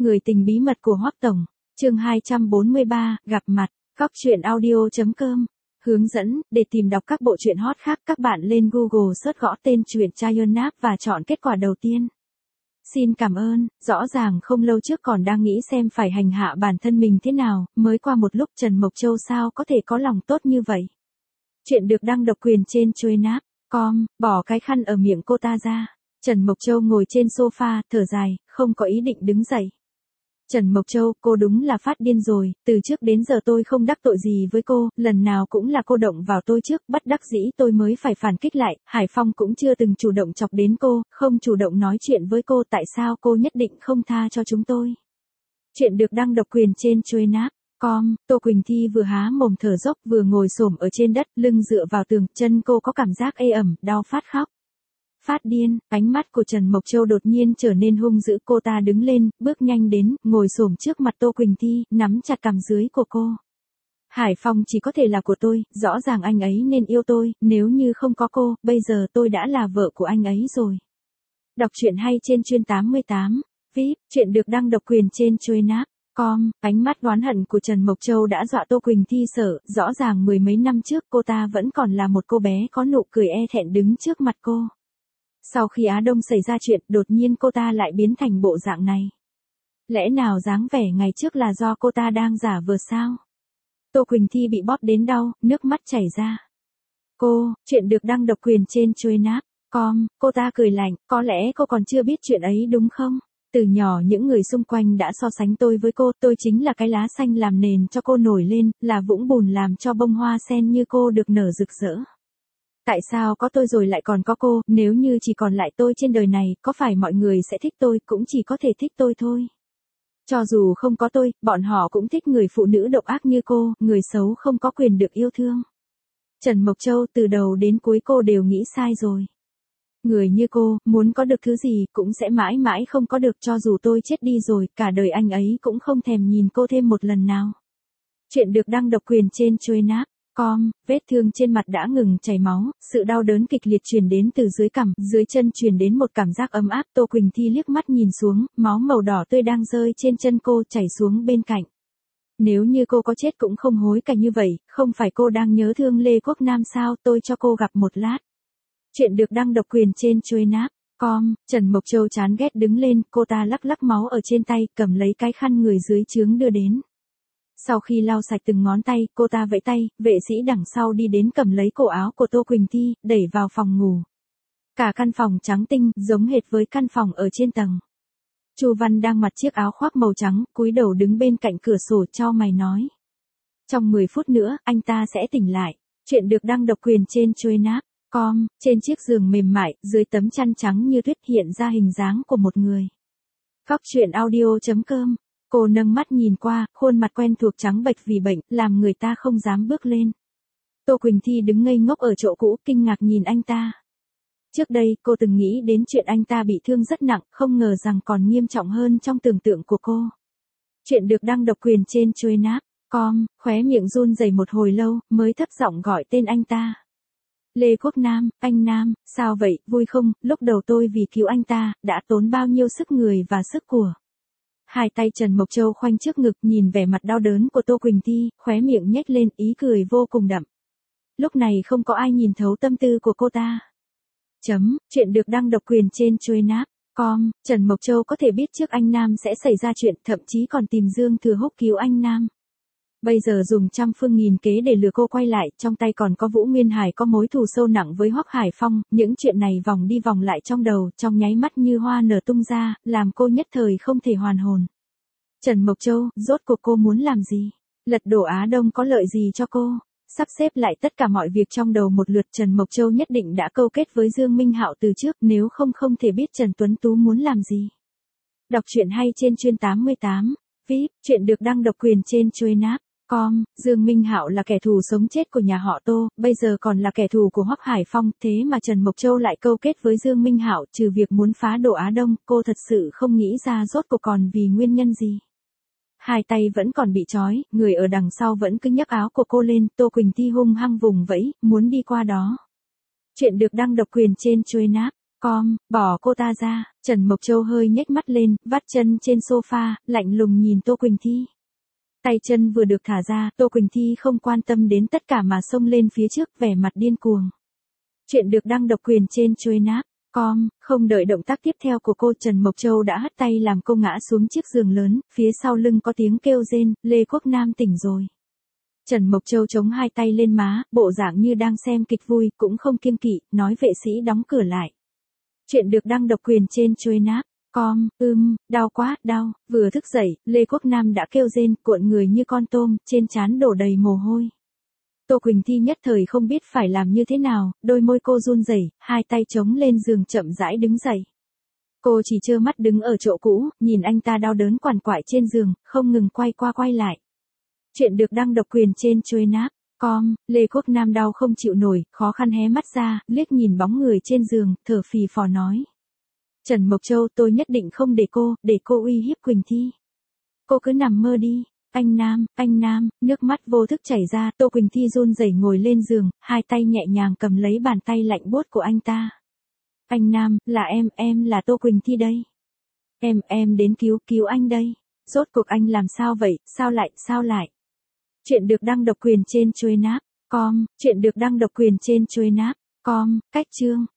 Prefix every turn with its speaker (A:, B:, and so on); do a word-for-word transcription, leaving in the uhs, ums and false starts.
A: Người tình bí mật của Hoắc Tổng, chương hai trăm bốn mươi ba, gặp mặt, góc truyện audio chấm com. Hướng dẫn, để tìm đọc các bộ truyện hot khác các bạn lên Google search gõ tên truyện Chayonap và chọn kết quả đầu tiên. Xin cảm ơn, rõ ràng không lâu trước còn đang nghĩ xem phải hành hạ bản thân mình thế nào, mới qua một lúc Trần Mộc Châu sao có thể có lòng tốt như vậy. Chuyện được đăng độc quyền trên Chayonap chấm com, bỏ cái khăn ở miệng cô ta ra. Trần Mộc Châu ngồi trên sofa, thở dài, không có ý định đứng dậy. Trần Mộc Châu, cô đúng là phát điên rồi, từ trước đến giờ tôi không đắc tội gì với cô, lần nào cũng là cô động vào tôi trước, bất đắc dĩ tôi mới phải phản kích lại, Hải Phong cũng chưa từng chủ động chọc đến cô, không chủ động nói chuyện với cô, tại sao cô nhất định không tha cho chúng tôi. Chuyện được đăng độc quyền trên Chayonap chấm com, Tô Quỳnh Thi vừa há mồm thở dốc vừa ngồi xổm ở trên đất, lưng dựa vào tường, chân cô có cảm giác ê ẩm, đau phát khóc. Phát điên, ánh mắt của Trần Mộc Châu đột nhiên trở nên hung dữ, cô ta đứng lên, bước nhanh đến, ngồi xổm trước mặt Tô Quỳnh Thi, nắm chặt cằm dưới của cô. Hải Phong chỉ có thể là của tôi, rõ ràng anh ấy nên yêu tôi, nếu như không có cô, bây giờ tôi đã là vợ của anh ấy rồi. Đọc truyện hay trên chuyên tám mươi tám, vê i pê, chuyện được đăng độc quyền trên Chayonap chấm com, ánh mắt oán hận của Trần Mộc Châu đã dọa Tô Quỳnh Thi sợ, rõ ràng mười mấy năm trước cô ta vẫn còn là một cô bé có nụ cười e thẹn đứng trước mặt cô. Sau khi Á Đông xảy ra chuyện, đột nhiên cô ta lại biến thành bộ dạng này. Lẽ nào dáng vẻ ngày trước là do cô ta đang giả vờ sao? Tô Quỳnh Thi bị bóp đến đau, nước mắt chảy ra. Cô, chuyện được đăng độc quyền trên Chayonap chấm com, cô ta cười lạnh, có lẽ cô còn chưa biết chuyện ấy đúng không? Từ nhỏ những người xung quanh đã so sánh tôi với cô, tôi chính là cái lá xanh làm nền cho cô nổi lên, là vũng bùn làm cho bông hoa sen như cô được nở rực rỡ. Tại sao có tôi rồi lại còn có cô, nếu như chỉ còn lại tôi trên đời này, có phải mọi người sẽ thích tôi, cũng chỉ có thể thích tôi thôi. Cho dù không có tôi, bọn họ cũng thích người phụ nữ độc ác như cô, người xấu không có quyền được yêu thương. Trần Mộc Châu, từ đầu đến cuối cô đều nghĩ sai rồi. Người như cô, muốn có được thứ gì, cũng sẽ mãi mãi không có được, cho dù tôi chết đi rồi, cả đời anh ấy cũng không thèm nhìn cô thêm một lần nào. Chuyện được đăng độc quyền trên Chayonap chấm com, vết thương trên mặt đã ngừng chảy máu, sự đau đớn kịch liệt truyền đến từ dưới cằm, dưới chân truyền đến một cảm giác ấm áp, Tô Quỳnh Thi liếc mắt nhìn xuống, máu màu đỏ tươi đang rơi trên chân cô chảy xuống bên cạnh. Nếu như cô có chết cũng không hối cải như vậy, không phải cô đang nhớ thương Lê Quốc Nam sao, tôi cho cô gặp một lát. Chuyện được đăng độc quyền trên Chayonap chấm com, Trần Mộc Châu chán ghét đứng lên, cô ta lắc lắc máu ở trên tay, cầm lấy cái khăn người dưới trướng đưa đến. Sau khi lau sạch từng ngón tay, cô ta vẫy tay, vệ sĩ đằng sau đi đến cầm lấy cổ áo của Tô Quỳnh Thi, đẩy vào phòng ngủ. Cả căn phòng trắng tinh, giống hệt với căn phòng ở trên tầng. Chu Văn đang mặc chiếc áo khoác màu trắng, cúi đầu đứng bên cạnh cửa sổ chau mày nói. Trong mười phút nữa, anh ta sẽ tỉnh lại. Chuyện được đăng độc quyền trên Chayonap chấm com, trên chiếc giường mềm mại, dưới tấm chăn trắng như tuyết hiện ra hình dáng của một người. Góc truyện audio chấm com. Cô nâng mắt nhìn qua, khuôn mặt quen thuộc trắng bệch vì bệnh, làm người ta không dám bước lên. Tô Quỳnh Thi đứng ngây ngốc ở chỗ cũ, kinh ngạc nhìn anh ta. Trước đây, cô từng nghĩ đến chuyện anh ta bị thương rất nặng, không ngờ rằng còn nghiêm trọng hơn trong tưởng tượng của cô. Chuyện được đăng độc quyền trên Chayonap chấm com, khóe miệng run rẩy một hồi lâu, mới thấp giọng gọi tên anh ta. Lê Quốc Nam, anh Nam, sao vậy, vui không, lúc đầu tôi vì cứu anh ta, đã tốn bao nhiêu sức người và sức của. Hai tay Trần Mộc Châu khoanh trước ngực nhìn vẻ mặt đau đớn của Tô Quỳnh Thi, khóe miệng nhếch lên, ý cười vô cùng đậm. Lúc này không có ai nhìn thấu tâm tư của cô ta. Chấm, chuyện được đăng độc quyền trên Chayonap chấm com, Trần Mộc Châu có thể biết trước anh Nam sẽ xảy ra chuyện, thậm chí còn tìm Dương Thừa Húc cứu anh Nam. Bây giờ dùng trăm phương nghìn kế để lừa cô quay lại, trong tay còn có Vũ Nguyên Hải có mối thù sâu nặng với Hoắc Hải Phong, những chuyện này vòng đi vòng lại trong đầu, trong nháy mắt như hoa nở tung ra, làm cô nhất thời không thể hoàn hồn. Trần Mộc Châu, rốt cuộc cô muốn làm gì? Lật đổ Á Đông có lợi gì cho cô? Sắp xếp lại tất cả mọi việc trong đầu một lượt, Trần Mộc Châu nhất định đã câu kết với Dương Minh Hạo từ trước, nếu không không thể biết Trần Tuấn Tú muốn làm gì. Đọc truyện hay trên chuyên tám mươi tám, vê i pê, chuyện được đăng độc quyền trên Chayonap chấm com, Dương Minh Hạo là kẻ thù sống chết của nhà họ Tô, bây giờ còn là kẻ thù của Hoắc Hải Phong, thế mà Trần Mộc Châu lại câu kết với Dương Minh Hạo, trừ việc muốn phá đổ Á Đông, cô thật sự không nghĩ ra rốt cuộc còn vì nguyên nhân gì. Hai tay vẫn còn bị trói, người ở đằng sau vẫn cứ nhấc áo của cô lên, Tô Quỳnh Thi hung hăng vùng vẫy, muốn đi qua đó. Chuyện được đăng độc quyền trên Chayonap chấm com, bỏ cô ta ra. Trần Mộc Châu hơi nhếch mắt lên, vắt chân trên sofa, lạnh lùng nhìn Tô Quỳnh Thi. Tay chân vừa được thả ra, Tô Quỳnh Thi không quan tâm đến tất cả mà xông lên phía trước, vẻ mặt điên cuồng. Chuyện được đăng độc quyền trên chuôi náp. Com, không đợi động tác tiếp theo của cô, Trần Mộc Châu đã hất tay làm cô ngã xuống chiếc giường lớn, phía sau lưng có tiếng kêu rên, Lê Quốc Nam tỉnh rồi. Trần Mộc Châu chống hai tay lên má, bộ dạng như đang xem kịch vui, cũng không kiêng kỵ, nói vệ sĩ đóng cửa lại. Chuyện được đăng độc quyền trên chuôi náp. Com, ưm, đau quá, đau. Vừa thức dậy, Lê Quốc Nam đã kêu rên, cuộn người như con tôm, trên trán đổ đầy mồ hôi. Tô Quỳnh Thi nhất thời không biết phải làm như thế nào, đôi môi cô run rẩy, hai tay chống lên giường chậm rãi đứng dậy. Cô chỉ trơ mắt đứng ở chỗ cũ, nhìn anh ta đau đớn quằn quại trên giường, không ngừng quay qua quay lại. Chuyện được đăng độc quyền trên chuôi náp. Com, Lê Quốc Nam đau không chịu nổi, khó khăn hé mắt ra, liếc nhìn bóng người trên giường, thở phì phò nói. Trần Mộc Châu, tôi nhất định không để cô, để cô uy hiếp Quỳnh Thi. Cô cứ nằm mơ đi. Anh Nam, anh Nam, nước mắt vô thức chảy ra, Tô Quỳnh Thi run rẩy ngồi lên giường, hai tay nhẹ nhàng cầm lấy bàn tay lạnh buốt của anh ta. Anh Nam, là em, em là Tô Quỳnh Thi đây. Em, em đến cứu, cứu anh đây. Rốt cuộc anh làm sao vậy, sao lại, sao lại. Chuyện được đăng độc quyền trên chuôi náp. Com, chuyện được đăng độc quyền trên chuôi náp. Com, cách chương.